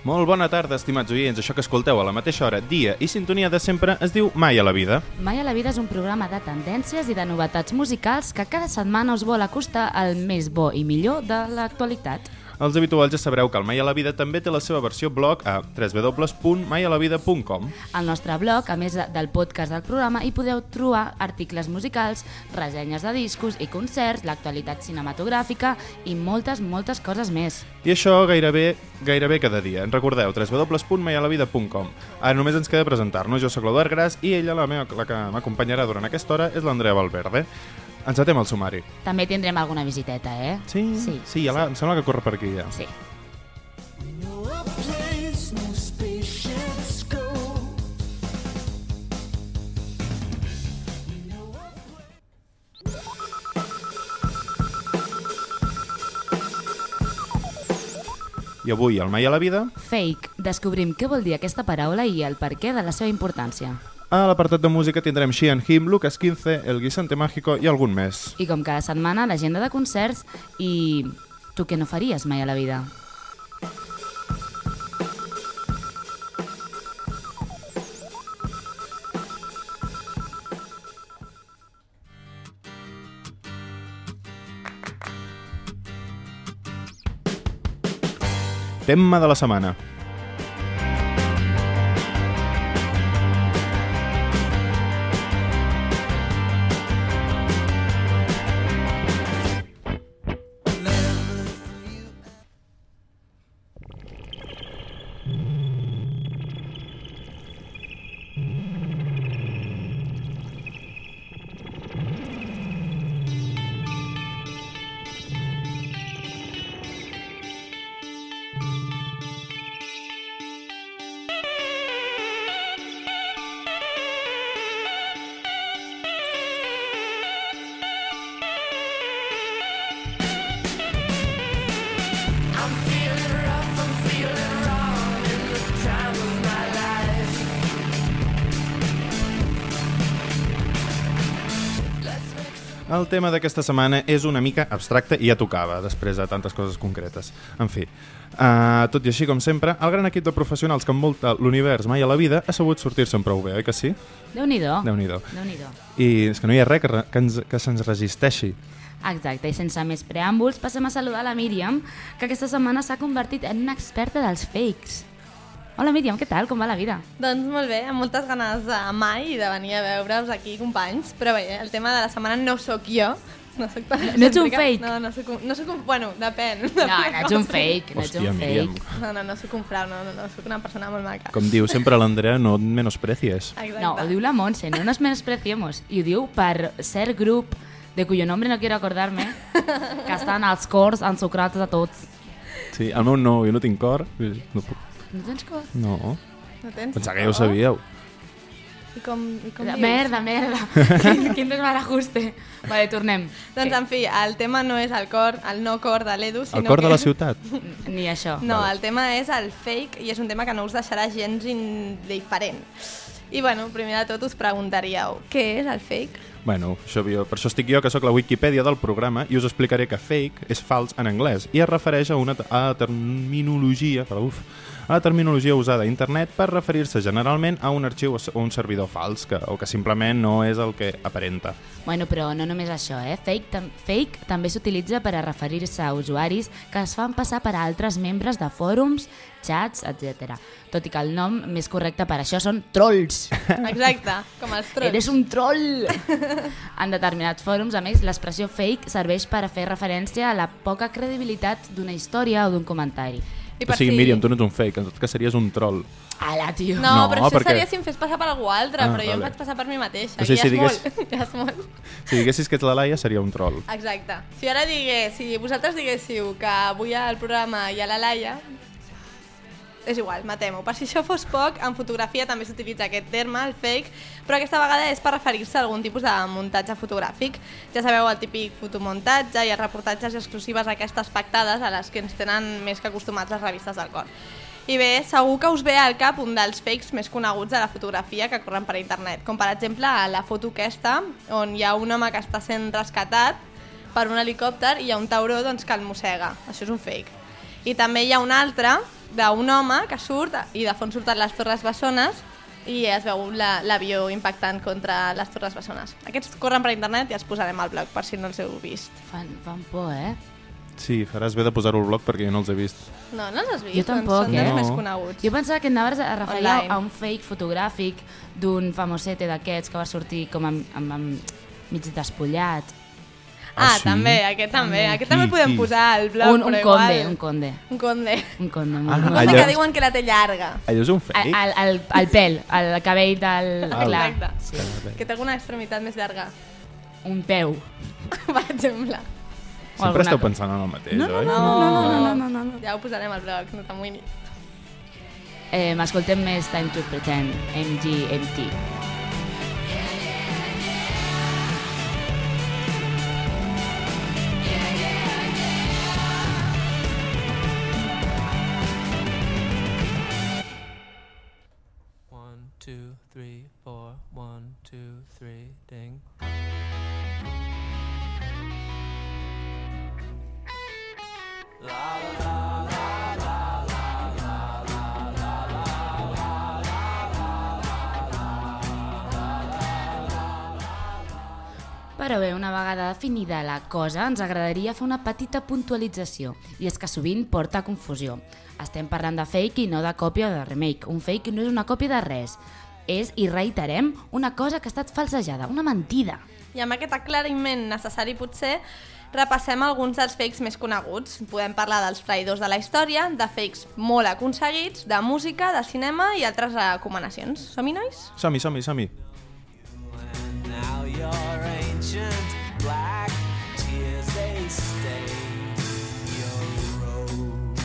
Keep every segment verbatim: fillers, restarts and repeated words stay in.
Molt bona tarda, estimats oients. Això que escolteu a la mateixa hora, dia i sintonia de sempre es diu Mai a la vida. Mai a la vida és un programa de tendències i de novetats musicals que cada setmana us vol acostar al més bo i millor de l'actualitat. Els habituals ja sabreu que el Mai a la vida també té la seva versió blog a w w w punt mai a la vida punt com. Al nostre blog, a més del podcast del programa, hi podeu trobar articles musicals, ressenyes de discos i concerts, l'actualitat cinematogràfica i moltes, moltes coses més. I això gairebé gairebé cada dia. En recordeu, w w w punt mai a la vida punt com. Ara només ens queda presentar-nos. Jo soc l'Eduard Gras i ella, la, meva, la que m'acompanyarà durant aquesta hora, és l'Andrea Valverde. Encetem el sumari. També tindrem alguna visiteta, eh? Sí? Sí, sí, ja la, sí. Em sembla que corre per aquí ja. Sí. I avui, al Mai a la vida... Fake. Descobrim què vol dir aquesta paraula i el perquè de la seva importància. A l'apartat de música tindrem She and Him, Lucas quince, El Guisante Mágico i algun més. I com cada setmana, l'agenda de concerts i... Tu què no faries mai a la vida? Tema de la setmana. El tema d'aquesta setmana és una mica abstracte i ja tocava, després de tantes coses concretes. En fi, uh, tot i així, com sempre, el gran equip de professionals que envolta l'univers Mai a la vida ha sabut sortir-se'n prou bé, oi que sí? Déu-n'hi-do. Déu-n'hi-do. Déu-n'hi-do. I és que no hi ha res que, que, ens, que se'ns resisteixi. Exacte, i sense més preàmbuls, passem a saludar la Míriam, que aquesta setmana s'ha convertit en una experta dels fakes. Hola Míriam, què tal? Com va la vida? Doncs molt bé, amb moltes ganes de mai de venir a veure-us aquí, companys. Però bé, el tema de la setmana no sóc jo. No sóc tan No ets un fake? No, no sóc un... No sóc un bueno, depèn. No, no ets un fake, no ets Hòstia, un Míriam. fake. No, no, no sóc un frau, no, no, no, sóc una persona molt maca. Com diu sempre l'Andrea, no et menosprecies. Exacte. No, ho diu la Montse, no nos menospreciemos. I ho diu per ser grup de cuyo nombre no quiero acordarme, que estan als cors ensucrats a tots. Sí, el meu no, jo no tinc cor. No puc... No tens cor? No. No tens Pensava que ja ho sabíeu. I com, i com dius? Merda, merda. Quin, quin desbarajuste. Vale, tornem. Doncs, en fi, el tema no és el cor, el no cor de l'Edu, sinó El cor que... de la ciutat. Ni això. No, el tema és el fake i és un tema que no us deixarà gens indiferent. I, bueno, primer de tot us preguntaríeu, què és el fake? Bueno, això, jo, per això estic jo, que sóc la Wikipedia del programa, i us explicaré que fake és fals en anglès i es refereix a una a terminologia, però uf, a la terminologia usada a internet per referir-se generalment a un arxiu o un servidor fals, que, o que simplement no és el que aparenta. Bueno, però no només això, eh? Fake, tam fake també s'utilitza per a referir-se a usuaris que es fan passar per a altres membres de fòrums, xats, etcètera. Tot i que el nom més correcte per això són trolls. Exacte, com els trolls. Eres un troll! En determinats fòrums, a més, l'expressió fake serveix per a fer referència a la poca credibilitat d'una història o d'un comentari. I O sigui, Míriam, tu no ets un fake, en tot cas series un troll. Ala, tio! No, No, però això perquè- seria si em fes passar per algú altre, Ah, però jo em vale. faig passar per mi mateixa. O sigui, ja, si és digués- molt, ja és molt. Si diguessis que ets la Laia, seria un troll. Exacte. Si ara digués, si vosaltres diguéssiu que avui al programa hi ha la Laia, és igual, matem-ho. Per si això fos poc, en fotografia també s'utilitza aquest terme, el fake, però aquesta vegada és per referir-se a algun tipus de muntatge fotogràfic. Ja sabeu, el típic fotomuntatge i els reportatges exclusives aquestes pactades a les que ens tenen més que acostumats les revistes del cor. I bé, segur que us ve al cap un dels fakes més coneguts de la fotografia que corren per internet, com per exemple la foto aquesta, on hi ha un home que està sent rescatat per un helicòpter i hi ha un tauró doncs, que el mossega. Això és un fake. I també hi ha un altre, d'un home que surt i de fons surten les Torres Bessones i es veu l'avió la, impactant contra les Torres Bessones. Aquests corren per internet i els posarem al blog per si no els heu vist. Fan, fan por, eh? Sí, faràs bé de posar-ho al blog perquè jo no els he vist. No, no els has vist? Jo tampoc, doncs són eh? dels No. més coneguts. Jo pensava que anaves a referir Online. a un fake fotogràfic d'un famosete d'aquests que va sortir com amb, amb, amb mig despullat. Ah, Ah, sí? també, aquest també. També. Aquest també Qui, podem qui? posar al blog, Un, un però conde, igual... un conde. Un conde. Un conde. Ah, molt Un molt conde allò- que diuen que la té llarga. Allò és un El, fake? el, el, el pèl, el cabell del... Ah, clar, Exacte. Sí. Que té alguna extremitat més llarga, un peu. per exemple. O Sempre alguna esteu co- pensant en el mateix, No, no, oi? no, no, no, no, no, no, no. Ja ho posarem al blog, no t'amoïnis. Eh, M'escoltem més Time to Pretend, M G M T. One, two, three, four. One, two, three, ding. Però bé, una vegada definida la cosa, ens agradaria fer una petita puntualització, i és que sovint porta a confusió. Estem parlant de fake i no de còpia o de remake. Un fake no és una còpia de res. És, i reiterem, una cosa que ha estat falsejada, una mentida. I amb aquest aclariment necessari potser, repassem alguns dels fakes més coneguts. Podem parlar dels traïdors de la història, de fakes molt aconseguits, de música, de cinema i altres recomanacions. Som-hi, nois? Som-hi, som-hi, som-hi. And now your ancient black tears they stain your robe.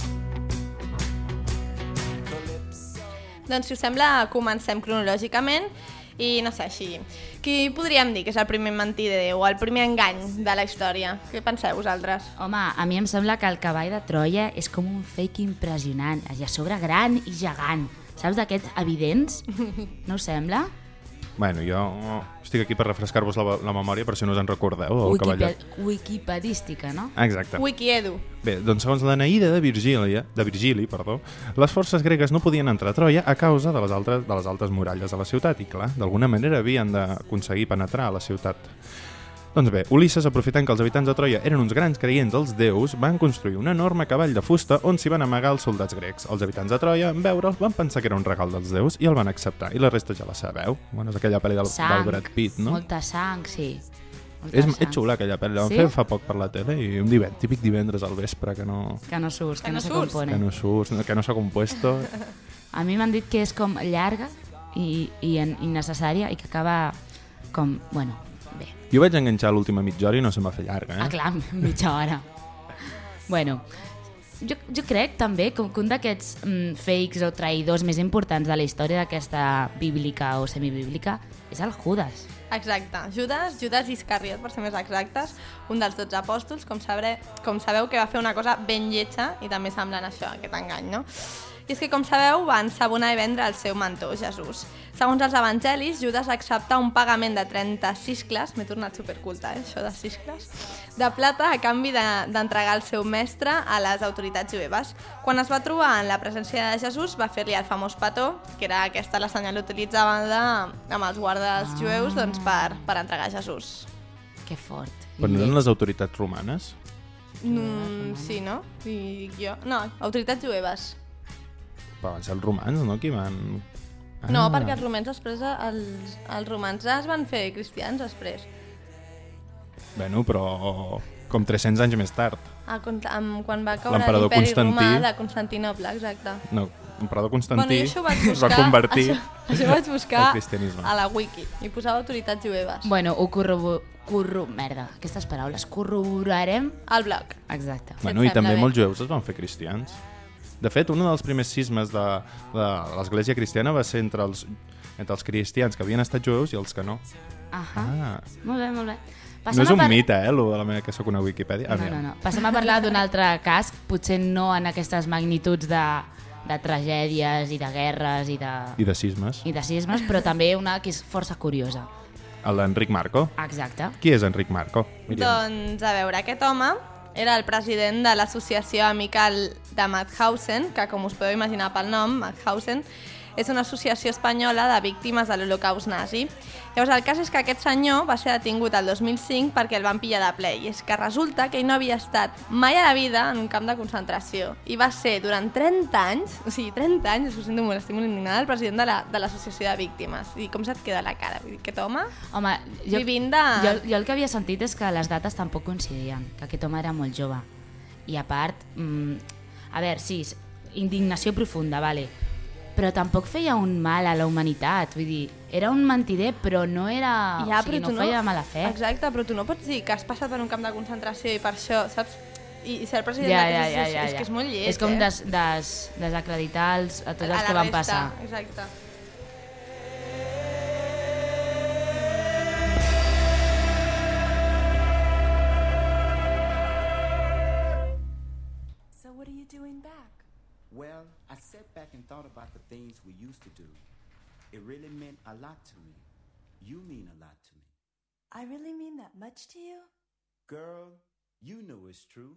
Calypso. Doncs, si us sembla, comencem cronològicament i no sé, així. Qui podríem dir que és el primer mentider o el primer engany de la història? Què penseu vosaltres? Home, a mi em sembla que el cavall de Troia és com un fake impressionant, i a sobre gran i gegant. Saps d'aquests evidents? No us sembla? Bueno, jo estic aquí per refrescar-vos la, la memòria, per si no us en recordeu, el cavallet. Wikipe- Wikipedística, no? Exacte. Wikiedu. Bé, doncs segons l'Eneida de Virgília, de Virgili, perdó, les forces gregues no podien entrar a Troia a causa de les altres, de les altes muralles de la ciutat i, clar, d'alguna manera havien d'aconseguir penetrar a la ciutat. Doncs bé, Ulisses, aprofitant que els habitants de Troia eren uns grans creients dels déus, van construir un enorme cavall de fusta on s'hi van amagar els soldats grecs. Els habitants de Troia, en veure'l, van pensar que era un regal dels déus i el van acceptar. I la resta ja la sabeu. Bueno, és aquella pel·li del, Sang, del Brad Pitt, no? molta sang, sí. Molta És, sang. és xula aquella pel·li, la van Sí? fer fa poc per la tele i un divendres, típic divendres al vespre que no, Que no surts, que, Que no, no se surts. compone. que no surts, que no s'ha compuesto. A mi m'han dit que és com llarga i, i en- innecessària i que acaba com, bueno, bé. Jo vaig enganxar l'última mitja hora i no se m'ha fet llarga, eh? Ah, clar, mitja hora. Bueno, jo, jo crec també que, que un d'aquests mm, fakes o traïdors més importants de la història d'aquesta bíblica o semibíblica és el Judas. Exacte. Judas, Judas Iscariot, per ser més exactes, un dels dotze apòstols, com, sabré, com sabeu que va fer una cosa ben lletja i també semblant a això, aquest engany, no? I és que, com sabeu, va ensabonar i vendre el seu mentor, Jesús. Segons els evangelis, Judas accepta un pagament de trenta cicles, m'he tornat superculta, eh, això de cicles, de plata a canvi de- d'entregar el seu mestre a les autoritats jueves. Quan es va trobar en la presència de Jesús, va fer-li el famós petó, que era aquesta la senyal utilitzada de, amb els guardes Ah. jueus doncs, per, per entregar Jesús. Que fort. Però no eren les autoritats romanes? Mm, sí, no? I jo... No, autoritats jueves. Però van ser els romans, no? Qui van... Ah. No, perquè els romans després, els, els romans es van fer cristians després. Bueno, però com tres-cents anys més tard. Ah, quan, amb, quan va caure L'emperador l'imperi Constantí. romà de Constantinoble, exacte. No, l'emperador Constantí Bueno, jo això ho vaig es buscar, va convertir això, això ho vaig buscar al cristianisme. a la wiki i posava autoritats jueves. Bueno, ho corrobo... Corro... Merda, aquestes paraules. Corroborarem... Al blog. Exacte. Bueno, em i també sembla bé. molts jueus es van fer cristians. De fet, un dels primers cismes de, de l'església cristiana va ser entre els, entre els cristians que havien estat jueus i els que no. Ahà. Ah. Molt bé, molt bé. No Passem és a un par- mite, eh, lo de la meva que sóc una Wikipedia. No, no, no. Passem a parlar d'un altre cas, potser no en aquestes magnituds de, de tragèdies i de guerres i de, I de cismes. i de sismes, però també una que és força curiosa. L'Enric Marco. Exacte. Qui és Enric Marco? Míriam. Doncs, a veure, aquest home era el president de l'associació amical de Mauthausen, que com us podeu imaginar pel nom, Mauthausen, és una associació espanyola de víctimes de l'Holocaust nazi. Llavors, el cas és que aquest senyor va ser detingut el dos mil cinc perquè el van pillar de ple, i és que resulta que ell no havia estat mai a la vida en un camp de concentració, i va ser durant trenta anys, o sigui, trenta anys, us ho sento molt, estic molt indignada, el president de la, de l'associació de víctimes. I com se't queda la cara? Vull dir, aquest home, Home, jo, vivint de... jo, jo el que havia sentit és que les dates tampoc coincidien, que aquest home era molt jove. I a part, mmm, a veure, sí, indignació profunda, vale, però tampoc feia un mal a la humanitat, vull dir, era un mentider, però no era... Ja, o sigui, no tu feia mala fe. Exacte, però tu no pots dir que has passat per un camp de concentració i per això, saps? I, i ser el president Ja, d'aquesta ja, ja, associació ja, és ja. que és molt lleig, És com eh? des, des, desacreditar els, a tots A els la que van resta, passar. Exacte. So what are you doing back? Well, I sat back and thought about the things we used to do. It really meant a lot to me. You mean a lot to me. I really mean that much to you? Girl, you know it's true.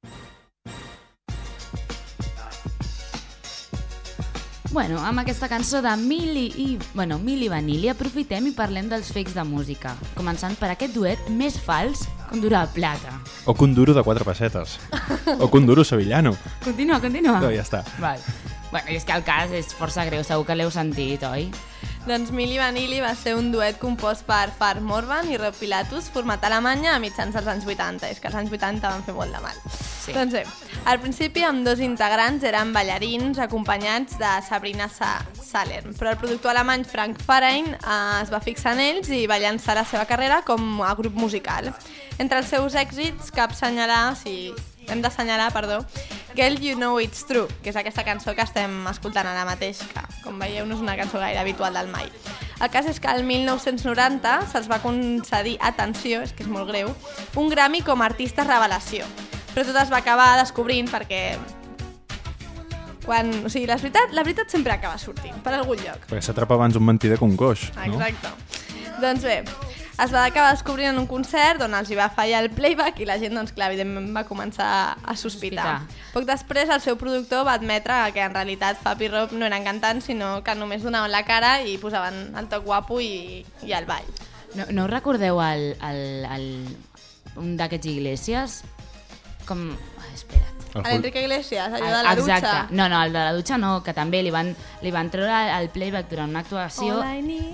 Bueno, amb aquesta cançó de Milli i... Bueno, Milli Vanilli aprofitem i parlem dels fakes de música, començant per aquest duet més fals que un duro de plata. O que un duro de quatre pessetes. O que un duro sevillano. Continua, continua. No, ja està. Val. Bueno, és que el cas és força greu, segur que l'heu sentit, oi? Doncs Milli Vanilli va ser un duet compost per Far Morvan i Rob Pilatus, format a Alemanya a mitjans dels anys vuitanta. És que els anys vuitanta van fer molt de mal. Sí. Doncs bé, al principi amb dos integrants eren ballarins acompanyats de Sabrina Sa Salern, però el productor alemany Frank Farian eh, es va fixar en ells i va llançar la seva carrera com a grup musical. Entre els seus èxits cap assenyalar, si hem d'assenyalar, perdó, Girl You Know It's True, que és aquesta cançó que estem escoltant ara mateix, que com veieu no és una cançó gaire habitual del Mai. El cas és que el mil nou-cents noranta se'ls va concedir, atenció, és que és molt greu, un Grammy com a artista revelació. Però tot es va acabar descobrint perquè... Quan, o sigui, la veritat, la veritat sempre acaba sortint, per algun lloc. Perquè s'atrapa abans un mentider que un coix, no? Exacte. Doncs bé, es va acabar descobrint en un concert on els hi va fallar el playback i la gent, doncs clar, evidentment va començar a sospitar. Sospitar. Poc després el seu productor va admetre que en realitat Fab i Rob no eren cantants, sinó que només donaven la cara i posaven el toc guapo i, i el ball. No, no us recordeu el, el, el, un d'aquests Iglesias? Com... Ai, espera't. El A l'Enrique Iglesias, allò de la Exacte. dutxa. No, no, el de la dutxa no, que també li van, li van treure el playback durant una actuació. All I need.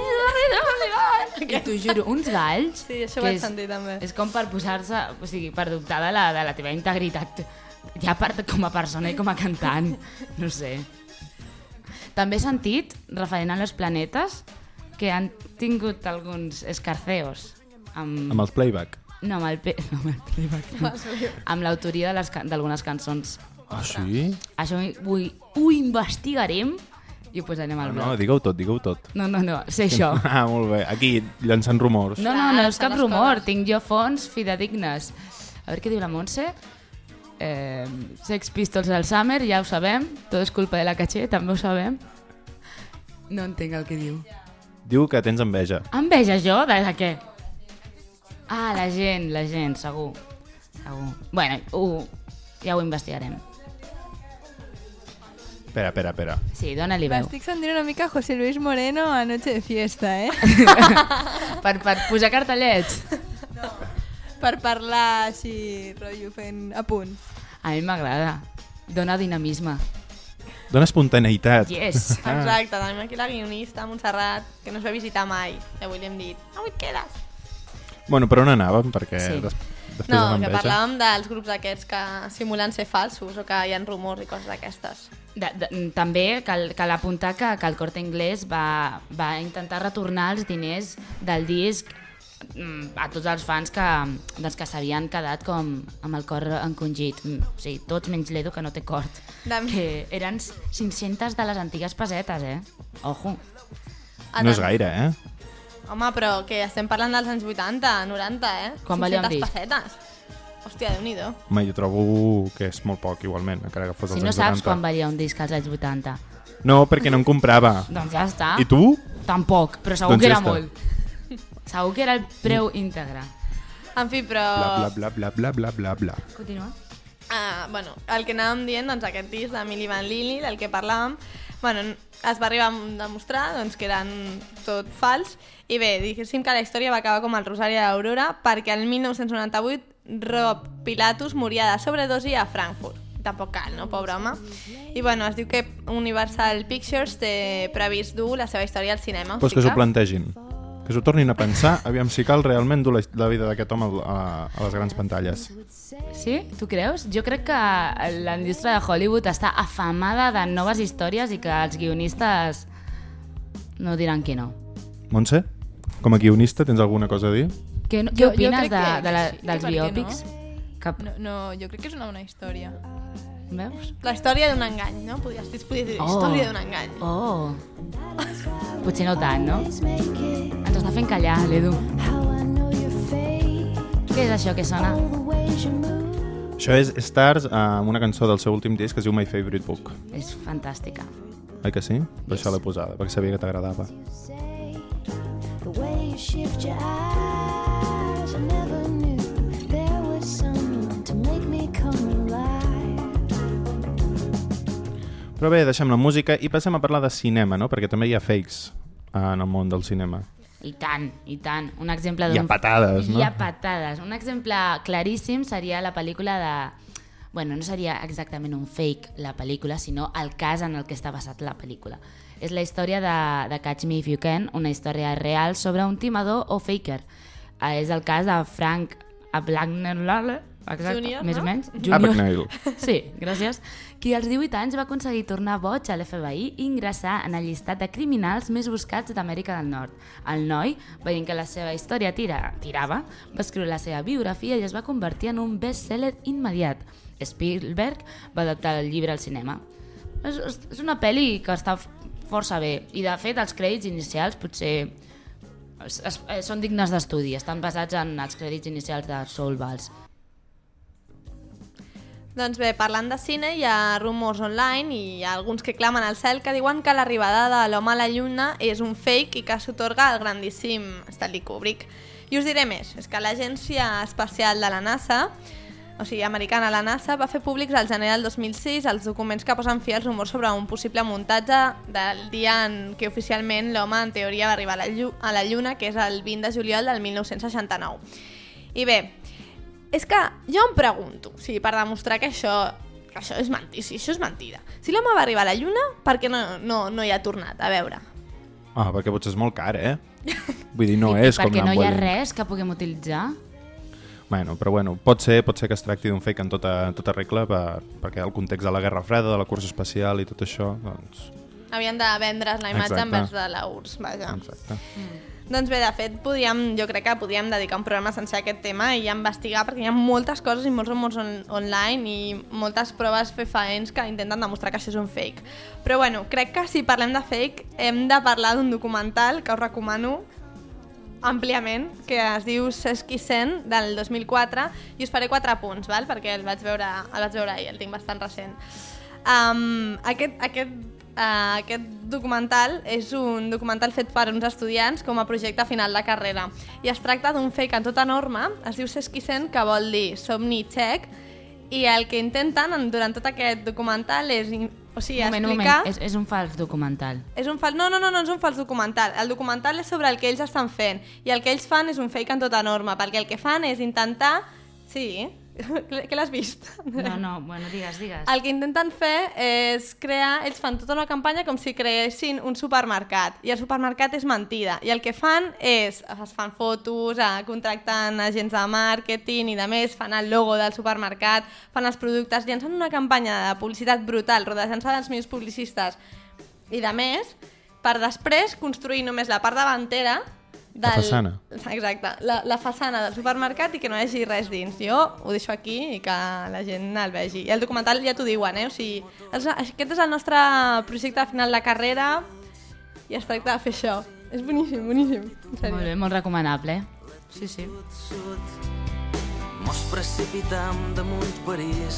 I t'ho juro, uns galls... Sí, això ho que vaig és- sentir també. És com per posar-se, o sigui, per dubtar de la, de la teva integritat, ja per, com a persona i com a cantant, no sé. També he sentit, referent a Los Planetes, que han tingut alguns escarceos amb... Amb els playback. No, amb el, pe... no, amb el playback, no. Amb l'autoria de les ca- d'algunes cançons. Ah, sí? Això ho, ho investigarem i ho posarem al No, blog. no, digue-ho tot, digue-ho tot. No, no, no, sé això. Ah, molt bé. Aquí, llançant rumors. No, no, no és Clar, cap les rumor, coses. tinc jo fonts fidedignes. A veure què diu la Montse. Eh, Sex Pistols del Summer, ja ho sabem. Tot és culpa de la Caché, també ho sabem. No entenc el que diu. Diu que tens enveja. Enveja jo? De, de què? Ah, la gent, la gent, segur. Segur. Bueno, ho, ja ho investigarem. Espera, espera, espera. Sí, dona-li veu. M'estic sentint una mica José Luis Moreno a Noche de Fiesta, eh? per, per posar cartellets. Per parlar així, rotllo, fent apunts. A mi m'agrada. Dona dinamisme. Dona espontaneïtat. Yes. Ah. Exacte, tenim aquí la guionista, Montserrat, que no es va visitar mai. I avui li hem dit, avui et quedes. Bueno, per on anàvem? Perquè Sí. des, després No, de que l'enveja... parlàvem dels grups aquests que simulen ser falsos o que hi ha rumors i coses d'aquestes. De, de, també cal, cal apuntar que, que el Corte Inglés va, va intentar retornar els diners del disc mm, a tots els fans que, doncs, que s'havien quedat com amb el cor encongit. Mm, o sigui, tots menys l'Edu, que no té cort. De... Que eren cinc-centes de les antigues pessetes, eh? Ojo. No és gaire, eh? Home, però que estem parlant dels anys vuitanta, noranta, eh? Quan valia un cinc-centes disc? pessetes. Hòstia, Déu-n'hi-do. Home, jo trobo que és molt poc, igualment, encara que fos Si als no anys saps noranta. quan valia un disc als anys vuitanta. No, perquè no en comprava. Doncs ja està. I tu? Tampoc, però segur Doncs que ja era està. molt. Segur que era el preu íntegre. En fi, però... Bla, bla, bla, bla, bla, bla, bla, bla. Continua. Uh, bueno, el que anàvem dient, doncs, aquest disc de Milli Vanilli, del que parlàvem, bueno, es va arribar a demostrar doncs, que eren tot fals, i bé, diguéssim que la història va acabar com el Rosari d'Aurora perquè el mil nou-cents noranta-vuit Rob Pilatus moria de sobredosi a Frankfurt. Tampoc cal, no? Pobre home. I bueno, es diu que Universal Pictures té previst dur la seva història al cinema. Pues que s'ho plantegin. Que s'ho tornin a pensar, aviam si cal realment dur la, la vida d'aquest home a, a les grans pantalles. Sí? Tu creus? Jo crec que la indústria de Hollywood està afamada de noves històries i que els guionistes no diran que no. Montse, com a guionista, tens alguna cosa a dir? Que, no, què Jo- jo opines crec de, que- de la, que sí, dels per què no? biòpics? Cap... No, no, jo crec que és una bona història. Veus? La història d'un engany, no? Podries dir, podries dir Oh. història d'un engany. Oh. Potser no tant, no? Ens està fent callar, l'Edu. Què és això que sona? Això és Stars, amb una cançó del seu últim disc que es diu My Favorite Book. És fantàstica. Oi que sí? Per això l'he posada, perquè sabia que t'agradava. The way you shift your eyes, I never knew there was someone to make me come alive. Però bé, deixem la música i passem a parlar de cinema, no? Perquè també hi ha fakes en el món del cinema. I tant, i tant. Un exemple Hi ha d'un... patades, no? Hi ha patades. Un exemple claríssim seria la pel·lícula de... Bueno, no seria exactament un fake la pel·lícula, sinó el cas en el que està basat la pel·lícula. És la història de, de Catch Me If You Can, una història real sobre un timador o faker. Eh, és el cas de Frank Abagnale, exacte, Junior, més no? o menys. Abagnale. Sí, gràcies. Qui als divuit anys va aconseguir tornar boig a l'F B I i ingressar en el llistat de criminals més buscats d'Amèrica del Nord. El noi, veient que la seva història tira, tirava, va escriure la seva biografia i es va convertir en un best-seller immediat. Spielberg va adaptar el llibre al cinema. És, és una pel·li que està força bé i, de fet, els crèdits inicials potser es, es, són dignes d'estudi. Estan basats en els crèdits inicials de Saul Bass. Doncs bé, parlant de cine, hi ha rumors online i hi ha alguns que clamen al cel que diuen que l'arribada de l'home a la lluna és un fake i que s'otorga al grandíssim Stanley Kubrick. I us diré més, és que l'agència espacial de la NASA, o sigui, americana, la NASA, va fer públics al gener del dos mil sis els documents que posen fi als rumors sobre un possible muntatge del dia en què oficialment l'home en teoria va arribar a la, llu a la lluna, que és el vint de juliol del mil nou-cents seixanta-nou. I bé, és que jo em pregunto, o sigui, per demostrar que això, que això és mentida, si això és mentida. Si l'home va arribar a la lluna, per què no, no, no hi ha tornat? A veure. Ah, perquè potser és molt car, eh? Vull dir, no I, és com perquè anar no hi ha envolent. res que puguem utilitzar. Bueno, però bueno, pot ser, pot ser que es tracti d'un fake en tota, en tota regla per, perquè el context de la Guerra Freda, de la cursa espacial i tot això, doncs... Havien de vendre's la imatge Exacte. envers de la U R S S, vaja. Exacte. Doncs bé, de fet, podríem, jo crec que podríem dedicar un programa sencer a aquest tema i investigar, perquè hi ha moltes coses i molts rumors on, online i moltes proves fefaents que intenten demostrar que això és un fake. Però bueno, crec que si parlem de fake hem de parlar d'un documental que us recomano àmpliament, que es diu Seskisen, del dos mil quatre, i us faré quatre punts, val? Perquè el vaig veure, el vaig veure ahir, el tinc bastant recent. Um, aquest, aquest, uh, aquest documental és un documental fet per uns estudiants com a projecte final de carrera i es tracta d'un fake en tota norma, es diu Seskisen, que vol dir somni txec, i el que intenten durant tot aquest documental és, o sigui, Un moment, un explicar... moment, és, és un fals documental. És un fals... No, no, no, no és un fals documental. El documental és sobre el que ells estan fent i el que ells fan és un fake en tota norma, perquè el que fan és intentar... Sí, que l'has vist? No, no, bueno, digues, digues. El que intenten fer és crear... Ells fan tota una campanya com si creessin un supermercat i el supermercat és mentida i el que fan és... Es fan fotos, eh, contracten agents de màrqueting i de més, fan el logo del supermercat, fan els productes, llancen una campanya de publicitat brutal, rodejant-se dels millors publicistes i de més, per després construir només la part davantera del... La façana. Exacte, la, la façana del supermercat i que no hi hagi res dins. Jo ho deixo aquí i que la gent el vegi. I el documental ja t'ho diuen, eh? O sigui, és, aquest és el nostre projecte final de carrera i es tracta de fer això. És boníssim, boníssim. En sèrio. Molt bé, molt recomanable. Sí, sí. Mos precipitam damunt París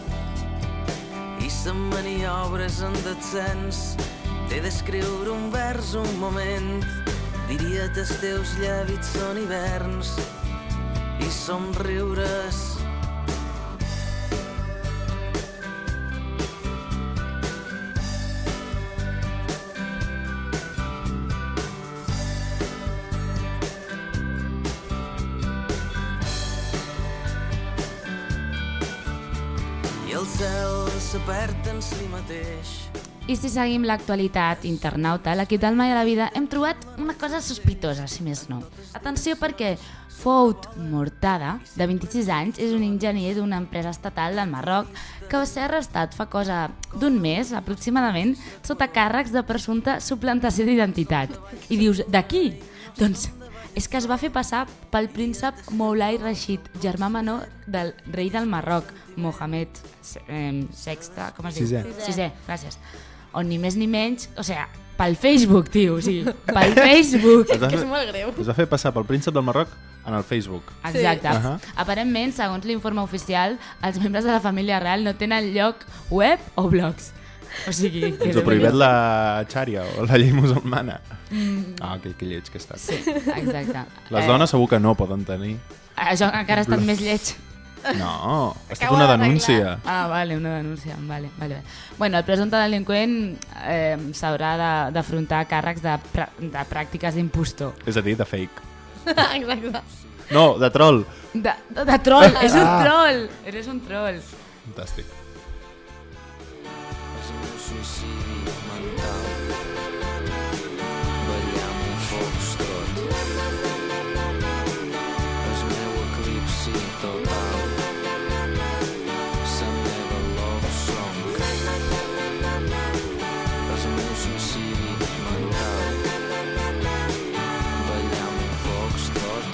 i sa maniobres en descens. T'he d'escriure un vers, un moment. Diria que els teus llavis són hiverns i somriures. cel se perd en si mateix. I si seguim l'actualitat internauta, a l'equip del Mai de la Vida hem trobat una cosa sospitosa, si més no. Atenció perquè Fout Mortada, de vint-i-sis anys, és un enginyer d'una empresa estatal del Marroc que va ser arrestat fa cosa d'un mes, aproximadament, sota càrrecs de presumpta suplantació d'identitat. I dius, de qui? Doncs és que es va fer passar pel príncep Moulay Rashid, germà menor del rei del Marroc, Mohamed eh, Sexta, com es diu? Sisè. Sisè, gràcies. On ni més ni menys, o sigui, pel Facebook, tio, o sigui, pel Facebook. Es va És fer- molt greu. Es va fer passar pel príncep del Marroc en el Facebook. Exacte. Sí. Ahà. Aparentment, segons l'informe oficial, els membres de la família real no tenen lloc web o blogs. O sigui... que Ens ho prohibet la xària o la llei musulmana. Mm. Ah, que, que lleig que està. Sí, exacte. Les Eh, dones segur que no poden tenir. Això encara ha estat més lleig. No, ha estat Acabo una d'arreglar. denúncia. Ah, vale, una denúncia. Vale, vale, vale. Bueno, el presumpte delinqüent eh, s'haurà de- d'afrontar càrrecs de, pra de pràctiques d'impostor. És a dir, de fake. Exacte. No, de troll. De, de, de troll, és un Ah. troll. Eres un troll. Fantàstic. És el meu suïcidi mental. Ballar amb un foxtrot. És el meu eclipsi total. La meva love song. És el meu suïcidi mental. Ballar amb un foxtrot.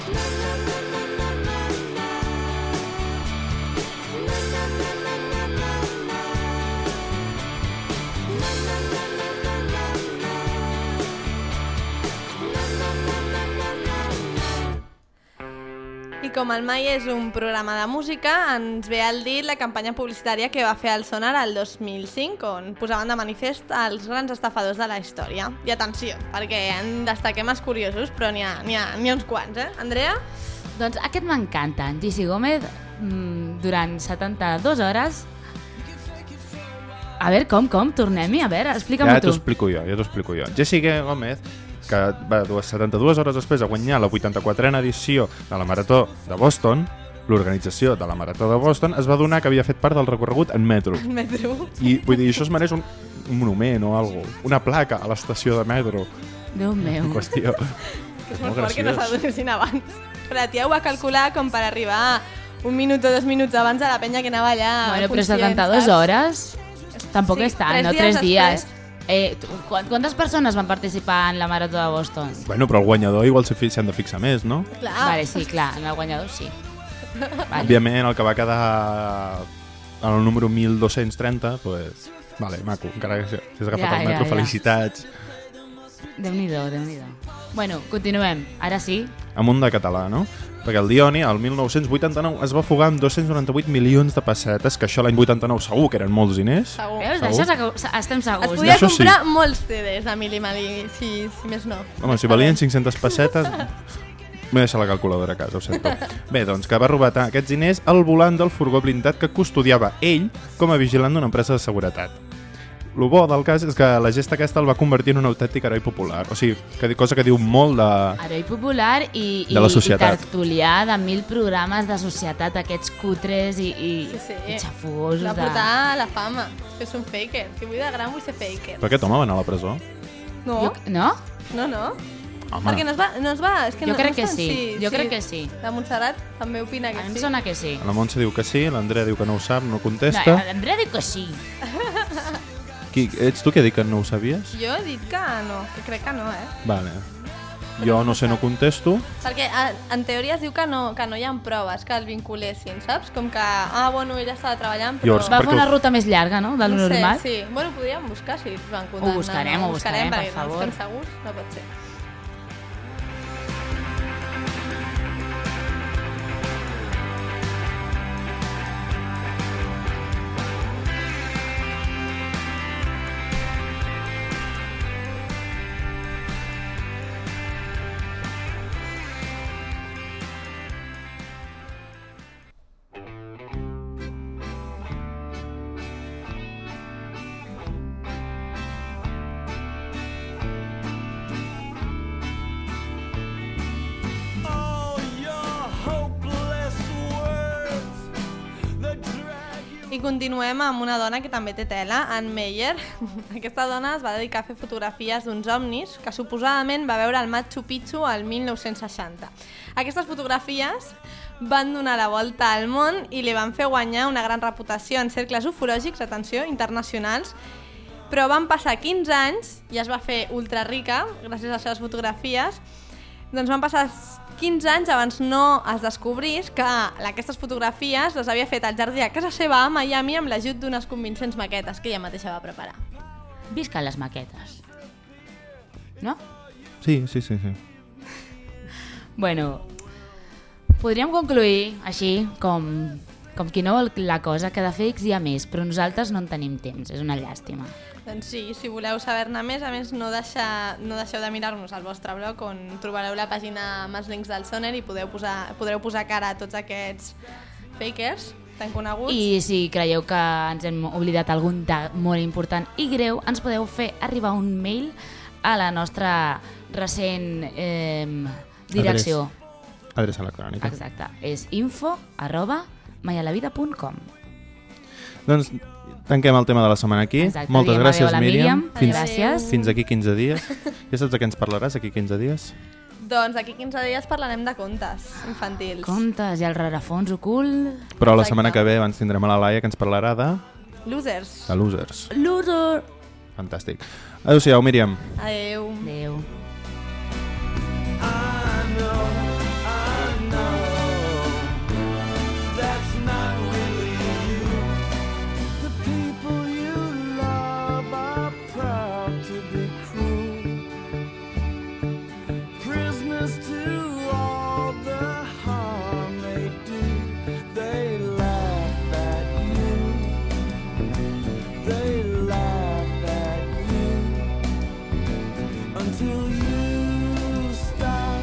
I com el Mai és un programa de música, ens ve al dit la campanya publicitària que va fer el Sonar el dos mil cinc, on posaven de manifest els grans estafadors de la història. I atenció, perquè en destaquem els curiosos, però n'hi ha, n'hi ha, n'hi ha uns quants, eh? Andrea? Doncs aquest m'encanta. En Gissi Gómez, mmm, durant setanta-dues hores... A veure, com, com? Tornem-hi? A veure, explica'm-ho Ja t'ho tu. explico jo, ja t'ho explico jo. Jessica Gómez, que va dues- setanta-dues hores després a guanyar la vuitanta-quatrena edició de la Marató de Boston, l'organització de la Marató de Boston es va donar que havia fet part del recorregut en metro. Metro. I vull dir, això es mereix un, un monument o algo, una placa a l'estació de metro Déu meu. en qüestió. Que és molt fort que no s'adonessin abans. Però la tia ho va calcular com per arribar un minut o dos minuts abans de la penya que anava allà. Bueno, però conscient, setanta-dues saps? hores tampoc Sí, és tant, tres no? dies Tres dies. després. Eh, tu- quan- quantes persones van participar en la Marató de Boston? Bueno, però el guanyador igual s'hi fi- s'hi han de fixar més, no? Clar. Vale, sí, clar, en el guanyador sí. Vale. Òbviament, el que va quedar en el número mil dos-cents trenta, pues, vale, maco, encara que s'has agafat Ja, el ja, metro, ja. felicitats. Déu-n'hi-do, Déu-n'hi-do. Bueno, continuem. Ara sí. Amunt de català, no? Perquè el Dioni, el mil nou-cents vuitanta-nou, es va fugar amb dos-cents noranta-vuit milions de pessetes, que això l'any vuitanta-nou segur que eren molts diners. Segur. Veus? Segur? D'això segur- estem Es segurs. podia Això sí. comprar molts C Ds de Mili Mali, si, si més no. Home, si valien cinc-centes pessetes... M'he deixat la calculadora a casa, ho sento. Bé, doncs, que va robar ta- aquests diners al volant del furgó blindat que custodiava ell com a vigilant d'una empresa de seguretat. El bo del cas és que la gesta aquesta el va convertir en un autèntic heroi popular. O sigui, que, cosa que diu molt de... Heroi popular i, i, De la i societat. tertulià de mil programes de societat, aquests cutres i, i, Sí, sí. i xafugosos. Va de... portar a la fama. Que és un faker. Si vull de gran vull ser faker. Per aquest home va anar a la presó? No, Jo, no? no, no. Home, Perquè no es va... No es va és que Jo no, crec no que estan- sí, jo crec que sí. La Montserrat també opina que A mi em sí. sona que sí. la Montse diu que sí, l'Andrea diu que no ho sap, no No, contesta. L'Andrea diu que sí. Qui, ets tu que ha dit que no ho sabies? Jo he dit que no, que crec que no, eh? Vale. Jo no sé, no contesto. Perquè a- en teoria es diu que no, que no hi ha proves que el vinculessin, saps? Com que, ah, bueno, ella estava treballant, però... Llavors, Va perquè fer una ho- ruta més llarga, no?, del no sé, normal. sí. Bueno, podríem buscar si els van condemnar. buscarem, no? ho buscarem, per perquè favor. No estem segurs, no pot ser. continuem amb una dona que també té tela, Ann Meyer. Aquesta dona es va dedicar a fer fotografies d'uns ovnis que suposadament va veure el Machu Picchu al mil nou-cents seixanta. Aquestes fotografies van donar la volta al món i li van fer guanyar una gran reputació en cercles ufològics, atenció, internacionals, però van passar quinze anys i es va fer ultra rica gràcies a les seves fotografies. Doncs van passar quinze anys abans no es descobrís que aquestes fotografies les havia fet al jardí a casa seva a Miami amb l'ajut d'unes convincents maquetes que ella mateixa va preparar. Visca les maquetes. No? Sí, sí, sí, sí. Bueno, podríem concluir així, com, com qui no vol la cosa, que de fakes hi ha més, però nosaltres no en tenim temps, és una llàstima. Doncs sí, si voleu saber-ne més, a més no, deixa, no deixeu de mirar-nos al vostre blog on trobareu la pàgina amb els links del Soner i podeu posar, podreu posar cara a tots aquests fakers tan coneguts. I si creieu que ens hem oblidat algun tag molt important i greu, ens podeu fer arribar un mail a la nostra recent eh, direcció. Adreç, adreç electrònica. Exacte, és info arroba maialavida punt com. Doncs tanquem el tema de la setmana aquí. Exacte, Moltes diem gràcies, adéu a la Míriam. Míriam. Fins, Gràcies. fins aquí quinze dies. Ja saps de què ens parlaràs aquí quinze dies? Doncs d'aquí quinze dies parlarem de contes infantils. Contes i el rerefons ocult. Però la Exacte. setmana que ve abans tindrem a la Laia que ens parlarà de... Losers. de losers. Loser. Fantàstic. Adéu-siau, Míriam. Adéu. Adéu. Until you stop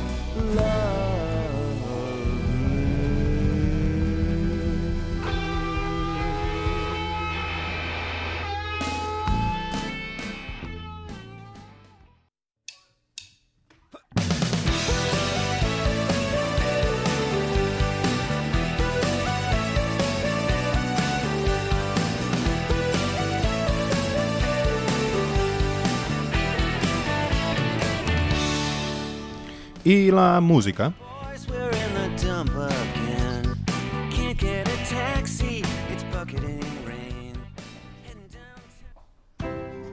I la música. Boys, we're in the dump again. Can't get a taxi, it's bucketing rain. Heading down.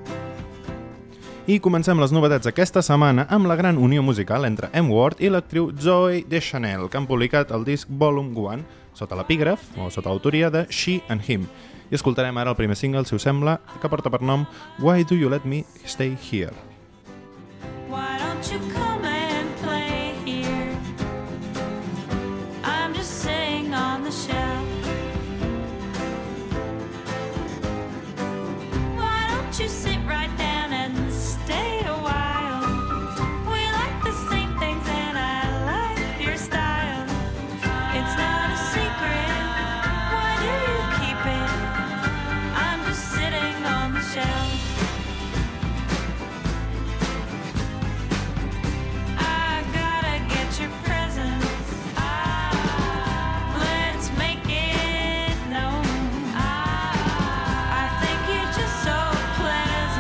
I comencem les novetats aquesta setmana amb la gran unió musical entre M. Ward i l'actriu Zooey Deschanel, que han publicat el disc Volume one sota l'epígraf, o sota l'autoria de She and Him. I escoltarem ara el primer single, si us sembla, que porta per nom Why Do You Let Me Stay Here? Why don't you come and play here? I'm just sitting on the shelf. Why don't you sit right down and stay a while? We like the same things and I like your style. It's not a secret. Why do you keep it? I'm just sitting on the shelf. I gotta get your presents. Let's make it known. I think you're just so pleasant.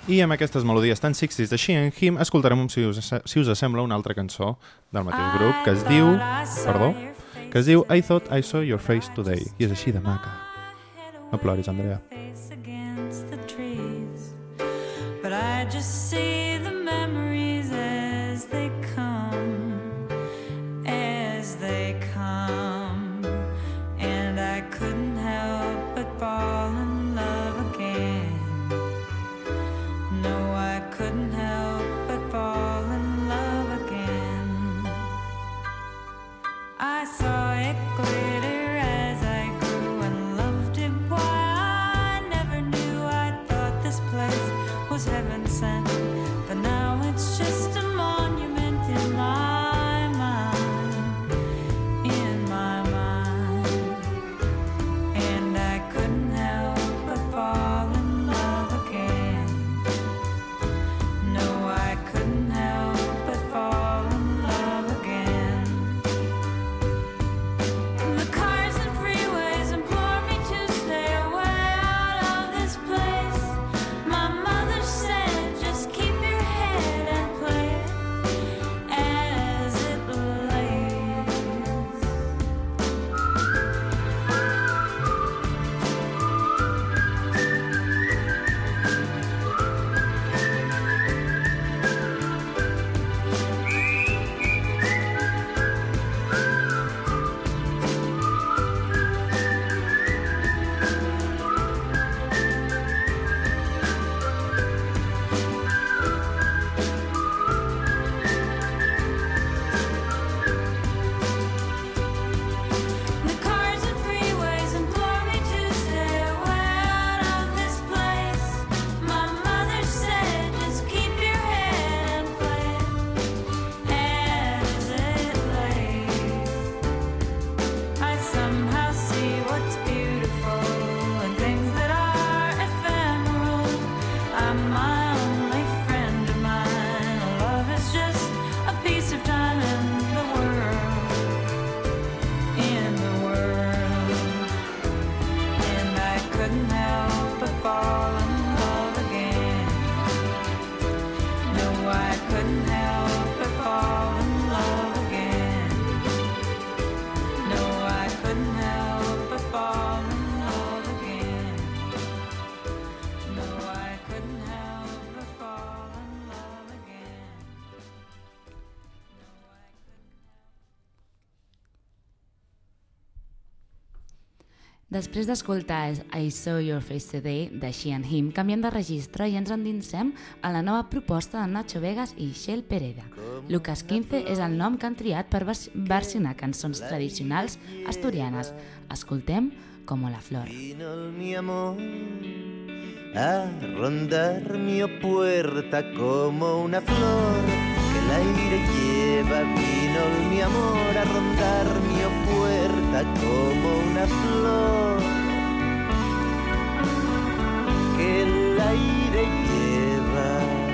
I amb aquestes melodies tan sixties de She and Him escoltarem, si us, si us sembla, una altra cançó del mateix grup que es diu... Perdó? Que es diu I Thought I Saw Your Face Today. I és així de maca. No ploris, Andrea. But I just see the memories as they come, as they come, and I couldn't help but fall in love again. No, I couldn't help but fall in love again. I saw it glitter as I grew and loved it. Why I never knew. I thought this place was heaven sent, but now it's just a monument in my mind, in my mind. And I couldn't help but fall in love again. No, I couldn't help but fall in love again. The cars and freeways implore me to stay away out of this place. My mother said, just keep your head and play it as it lays. The cars and freeways implore me to stay away out of this place. My mother said, just keep your head and play it as it lays. I somehow see what's beautiful and things that are ephemeral. I'm my only friend of mine. Love is just a piece of time in the world, in the world. And I couldn't help but fall in love again. No, I couldn't help but fall in love again. No, I couldn't help but fall in love again. No, I couldn't help but fall in love again. Després d'escoltar I Saw Your Face Today de She and Him, canviem de registre i ens endinsem a la nova proposta de Nacho Vegas i Shell Pereda. Lucas quince és el nom que han triat per vers- versionar cançons tradicionals asturianes. Escoltem Como la flor. Vino mi amor a rondar mi puerta como una flor que el aire lleva. Vino mi amor a rondar mi puerta como una flor que el aire lleva.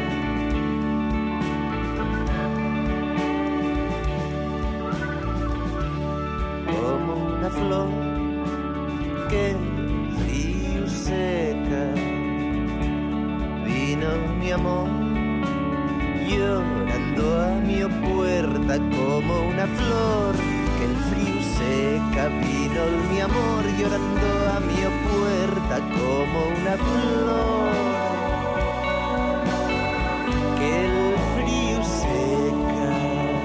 Como una flor que el frío seca. Vino mi amor llorando a mi puerta como una flor que el frío seca. Vino mi amor llorando a mi puerta como una flor que el frío seca.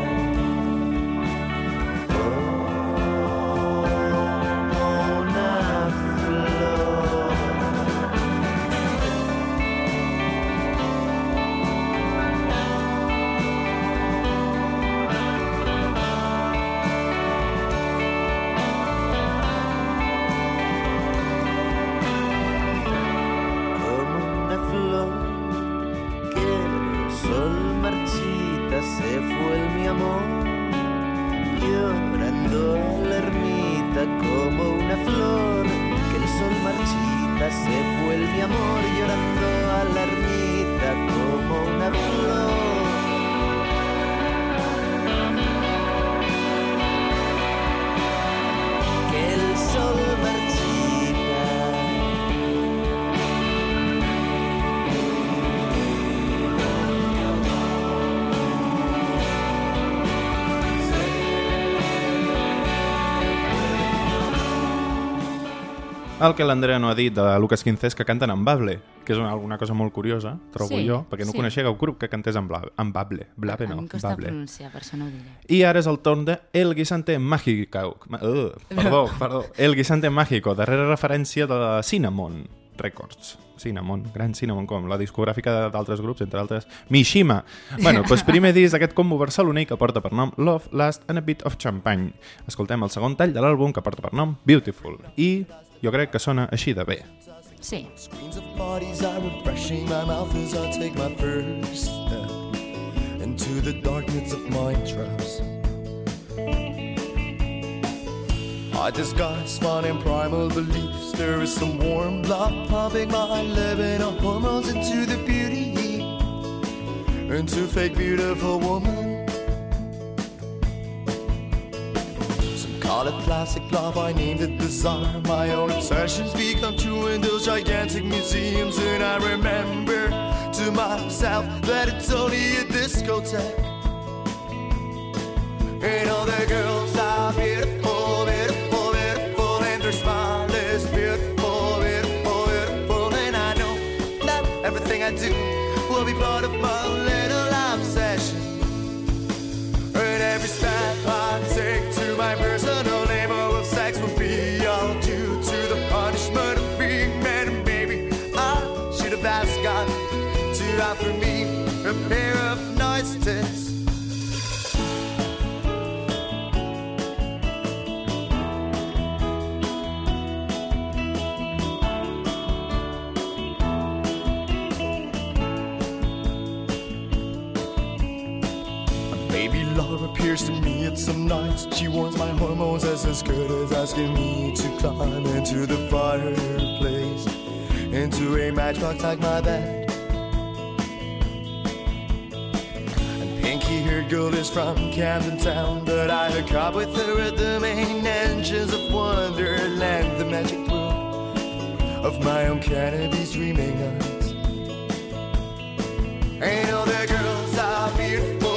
Se fue el mi amor llorando a la ermita como una flor que el sol marchita. Se fue el mi amor llorando a la ermita como una flor que el sol marchita. El que l'Andrea no ha dit de Lucas quinze és que canten en bable, que és una, alguna cosa molt curiosa, trobo Sí, jo, perquè no sí. coneixia cap grup que cantés en, bla, en bable. Blave A no, mi em costa bable. pronunciar, per això no ho diré. I ara és el torn de El Guisante Mágico. Uh, perdó, perdó. El Guisante Mágico, darrera referència de la Cinnamon Records. Cinnamon, gran Cinnamon, com la discogràfica d'altres grups, entre altres Mishima. Bueno, doncs primer disc d'aquest combo barceloní que porta per nom Love, Lust and a Bit of Champagne. Escoltem el segon tall de l'àlbum que porta per nom Beautiful. I jo crec que sona així de bé. Sí. Screens of bodies are refreshing my mouth as I take my first step into the darkness of my trust. I disguise fun and primal beliefs. There is some warm blood pumping my living hormones into the beauty, into fake beautiful woman. Call it plastic love, I named it desire. My own obsessions become true in those gigantic museums. And I remember to myself that it's only a discotheque. And all the girls are beautiful, beautiful, beautiful. And their smile is beautiful, beautiful, beautiful. And I know that everything I do will be part of my little obsession. And every step I take to my personal name of sex will be all due to the punishment of being man. And maybe I should have asked God to offer me a pair of nice tits. Baby love appears to me at some nights. She warns my hormones as as good as asking me to climb into the fireplace, into a matchbox like my bed. And pinky-haired girl is from Camden Town, but I hook up with her at the main entrance of Wonderland, the magic room of my own cannabis dreaming nights. Ain't all the girls are beautiful.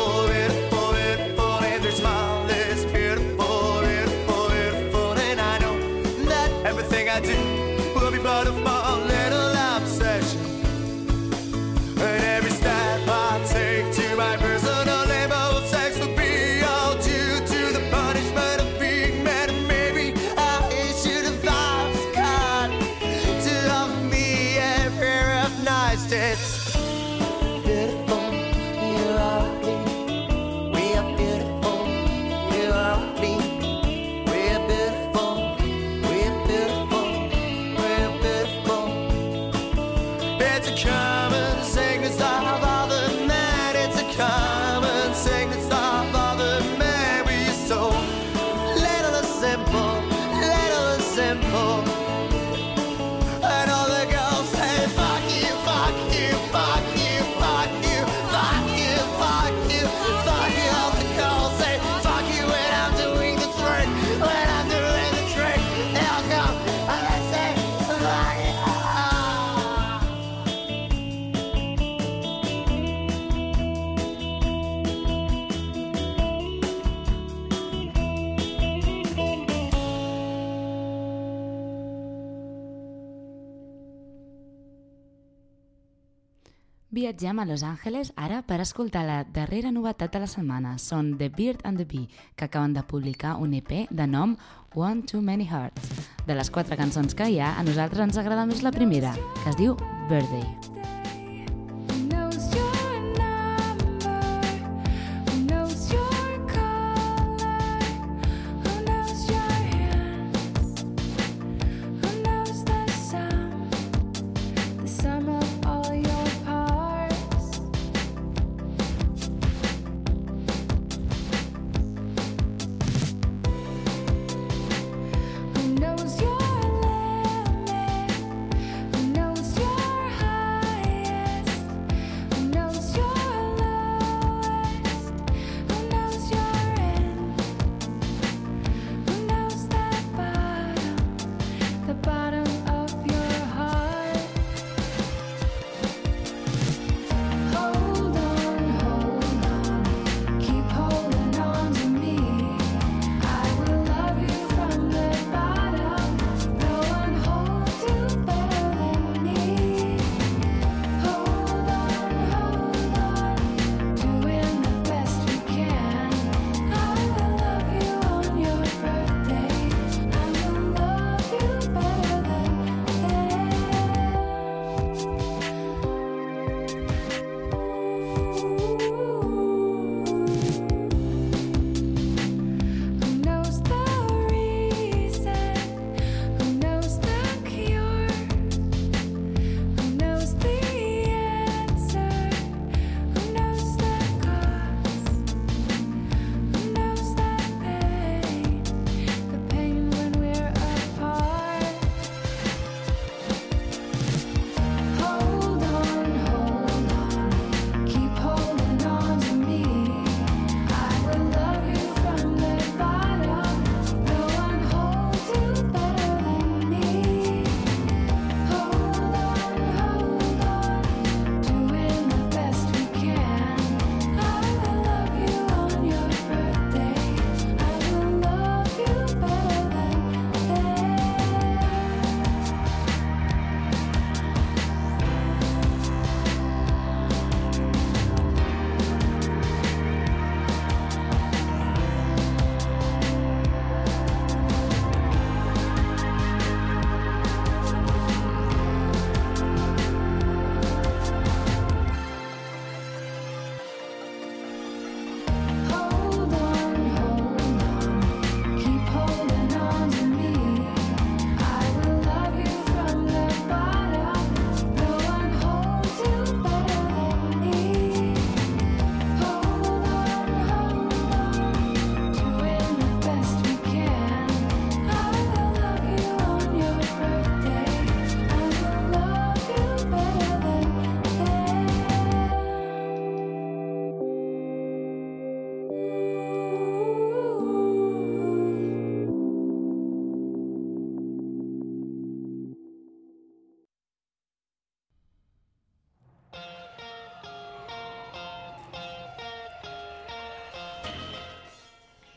I do will be part of my little obsession. And every step I take to my personal name of sex will be all due to the punishment of being man. And maybe I should have asked God to offer me a pair of nice tits. Beautiful, you are me. We are beautiful, you are me. Common sickness of all the men. It's a common sickness of all the men. We are so little and simple, little and simple. And all the girls say, fuck you, fuck you, fuck you, fuck you, fuck you, fuck you, fuck you. All the girls say, fuck you when I'm doing the trick, when I'm doing the trick. They'll come and they say, fuck you. Viatgem a Los Angeles ara per escoltar la darrera novetat de la setmana. Són The Bird and the Bee, que acaben de publicar un E P de nom One Too Many Hearts. De les quatre cançons que hi ha, a nosaltres ens agrada més la primera, que es diu Birthday. Knows your limit, knows your high.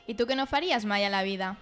I tu què no faries mai a la vida?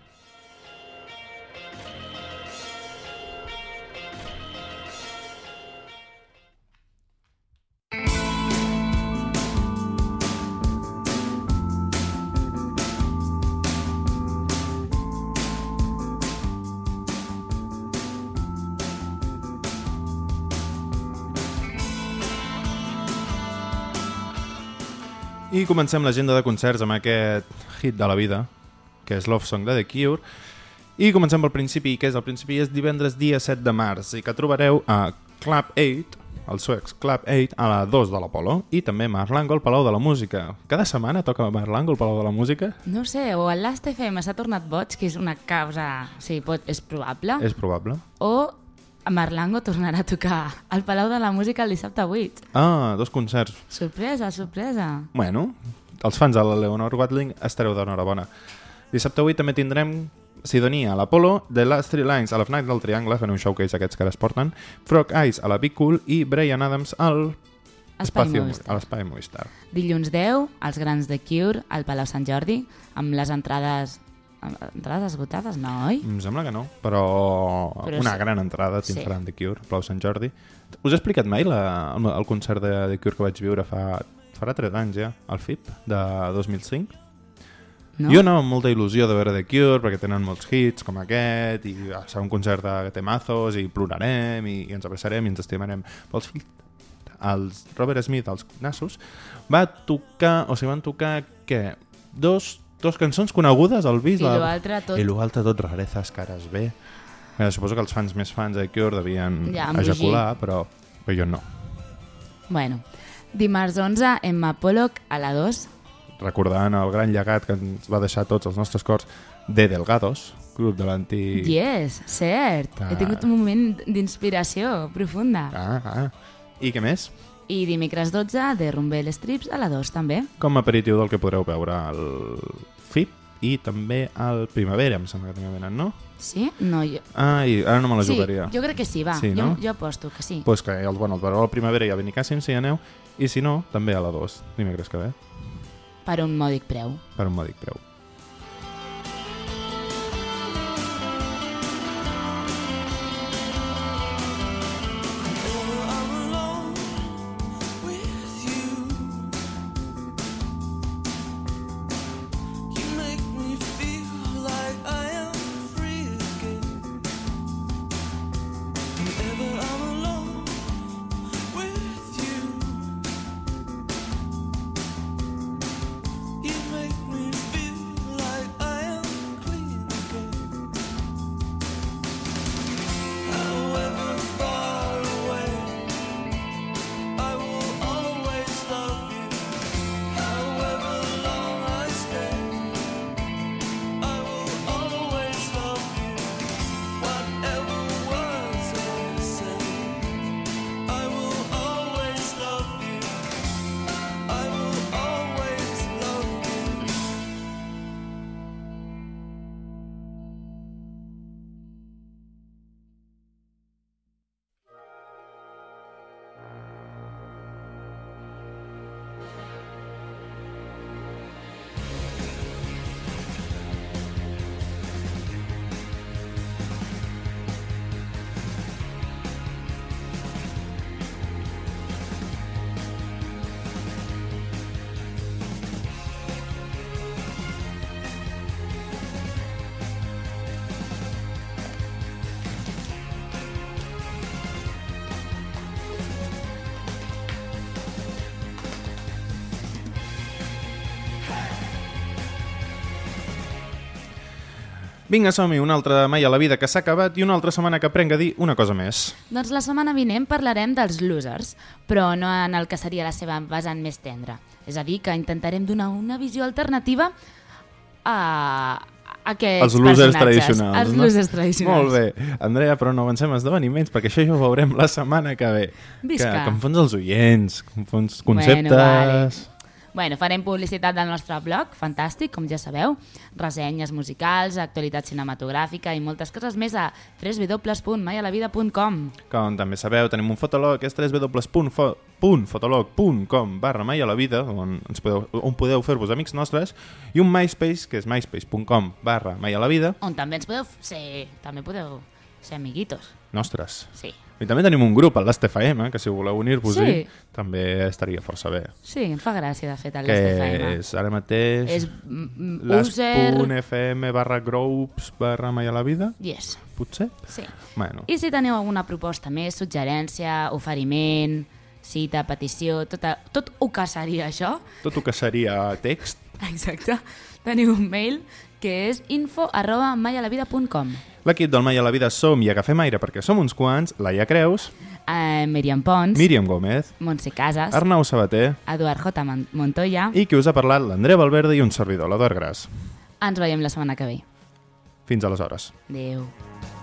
I comencem l'agenda de concerts amb aquest hit de la vida, que és Love Song de The Cure. I comencem pel principi, que és el principi és divendres dia set de març, i que trobareu a Club ocho, els suecs Club ocho, a la dos de l'Apolo, i també Marlango al Palau de la Música. Cada setmana toca Marlango al Palau de la Música? No ho sé, o el Last F M s'ha tornat boig, que és una causa... Sí, pot, és probable. És probable. O Marlango tornarà a tocar al Palau de la Música el dissabte vuit. Ah, dos concerts. Sorpresa, sorpresa. Bueno, els fans de la Leonor Watling estareu d'enhorabona. Dissabte vuit també tindrem Sidonia a l'Apolo, The Last Three Lines a la Fnac del Triangle, fent un showcase aquests que ara es porten, Frog Eyes a la Big Cool i Bryan Adams al Espai Espacio, Movistar. a l'Espai Movistar. Dilluns deu, els grans de Cure al Palau Sant Jordi, amb les entrades... Entrades esgotades, no, oi? Em sembla que no, però, Però una sí. gran entrada te'n Sí. faran de Cure, Palau Sant Jordi. Us he explicat mai la, el, el concert de, de Cure que vaig viure fa, farà tres anys ja, al F I P, de dos mil cinc? No? Jo anava amb molta il·lusió de veure The Cure, perquè tenen molts hits com aquest, i va ser un concert de temazos, i plorarem, i, i ens abraçarem, i ens estimarem. Però els fills, els Robert Smith, els nassos, va tocar, o sigui, van tocar, què? Dos... Dos cançons conegudes, el Vis... I l'altre tot... I l'altre tot rarezas, cares bé. Eh, suposo que els fans més fans de Cure devien Ja, embogir. ejacular, però, però jo no. Bueno, dimarts onze, Emma Pollock a la dos. Recordant el gran llegat que ens va deixar tots els nostres cors de Delgados, grup de l'antic... Yes, cert. Ah. He tingut un moment d'inspiració profunda. Ah, ah. I què més? I dimecres dotze, de Rumbel Strips a la dos també. Com a aperitiu del que podreu veure al F I P i també al Primavera, em sembla que també venen, no? Sí? No, jo... Ai, ara no me la Sí, jugaria. jo crec que sí, va. Sí, no? jo, jo aposto que sí. Pues que els, bueno, els veureu al Primavera i a Benicàssim, si hi aneu, i si no, també a la dos, dimecres que ve, Per un mòdic preu. per un mòdic preu. Vinga, som-hi, una altra mai a la vida que s'ha acabat i una altra setmana que aprenc a dir una cosa més. Doncs la setmana vinent parlarem dels losers, però no en el que seria la seva vessant més tendra. És a dir, que intentarem donar una visió alternativa a aquests Els losers personatges. tradicionals, Els no? losers tradicionals. Molt bé. Andrea, però no avancem esdeveniments, perquè això ja ho veurem la setmana que ve. Visca. Que confons els oients, confons conceptes... Bueno, vale. Bueno, farem publicitat del nostre blog, fantàstic, com ja sabeu, ressenyes musicals, actualitat cinematogràfica i moltes coses més a w w w punt mai a la vida punt com. Com també sabeu, tenim un fotolog, que és w w w punt fotolog punt com barra mai a la vida, on, ens podeu, on podeu fer-vos amics nostres, i un MySpace, que és myspace punt com barra mai a la vida. On també ens podeu ser, també podeu ser amiguitos. Nostres. Sí. I també tenim un grup, el Last F M, que si voleu unir-vos-hi, Sí. també estaria força bé. Sí, em fa gràcia, de fet, el Que Last F M. és ara mateix És mm, mm, user... last.fm barra groups barra mai a la vida? Yes. Potser? Sí. Bueno. I si teniu alguna proposta més, suggerència, oferiment, cita, petició, tot, a, tot ho que seria això, Tot el que seria text. exacte, teniu un mail que és info arroba maialavida punt com. L'equip del Mai a la Vida som i agafem aire perquè som uns quants, Laia Creus, Uh, Míriam Pons, Míriam Gómez, Montse Casas, Arnau Sabater Eduard J. Mon- Montoya. i qui us ha parlat, l'Andrea Valverde i un servidor, l'Eduard Gras. Ens veiem la setmana que ve. Fins aleshores. Adéu.